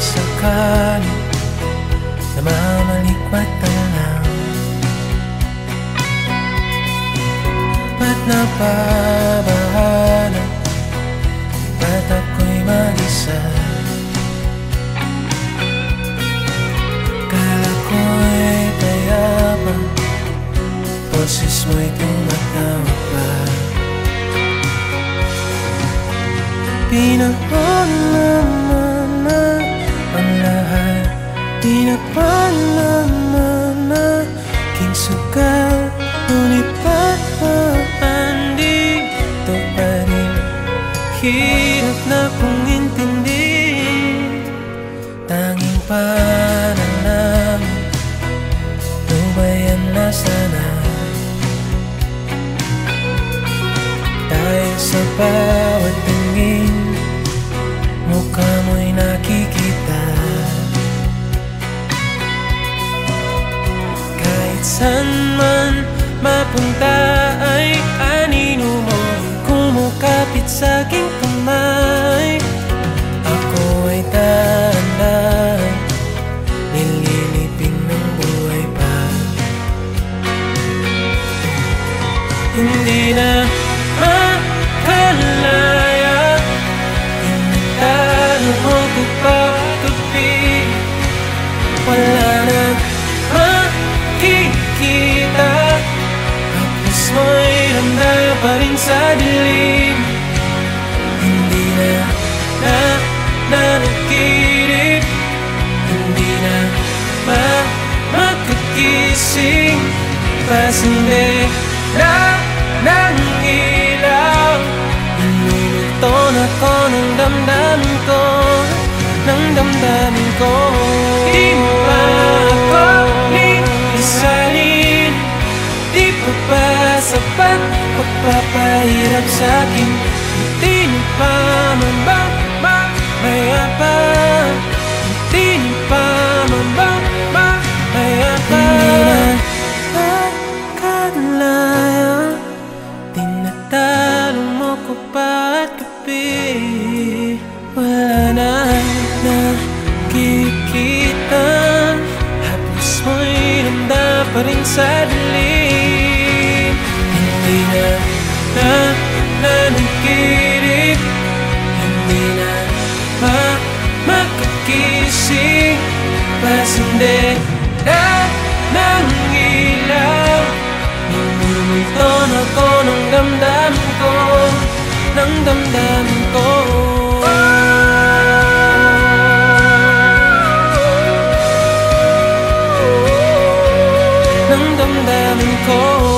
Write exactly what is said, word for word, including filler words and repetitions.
sakali namamalikmat na lang. Ba't napabahala? Ba't ako'y mag-isa? Kala ko'y payapa, boses mo'y tumatawag pa. Pinapalaman na ang lahat, pinapalaman na aking sugal. Ngunit ba't andito pa rin? Hirap na kong intindihin. Tanging panalangin, lubayan na sana. Dahil sa bawat tingin, mukha mo'y nakikita. Kahit saan man mapunta ay anino mo kumukapit sa aking kamay. Ako ay dahan-dahan nililibing ng buhay pa. Hindi na makalaya, inatalo mo ko pagkabi. Wala na makikita, hapos mo'y randa pa rin sa dilim. Hindi na na nanaginip, hindi na ma makagising. Pasindi na ng ilaw, inulukton ako ng damdamin ko, ng damdamin ko. Di mo pa ako lisanin, di pa ba sapat pagpapahirap sa'kin? Hindi niyo pa man ba mamayapa? Hindi niyo pa man ba mamayapa? Tinatalo mo ko bawat gabi. Wala na nakikita, hapos mo'y randa pa rin sa dilim. Hindi na na nanaginip, hindi na ma makagising. Pasindi na ng ilaw, inulukton ako ng damdamin ko, ng damdamin ko. Ng damdamin ko.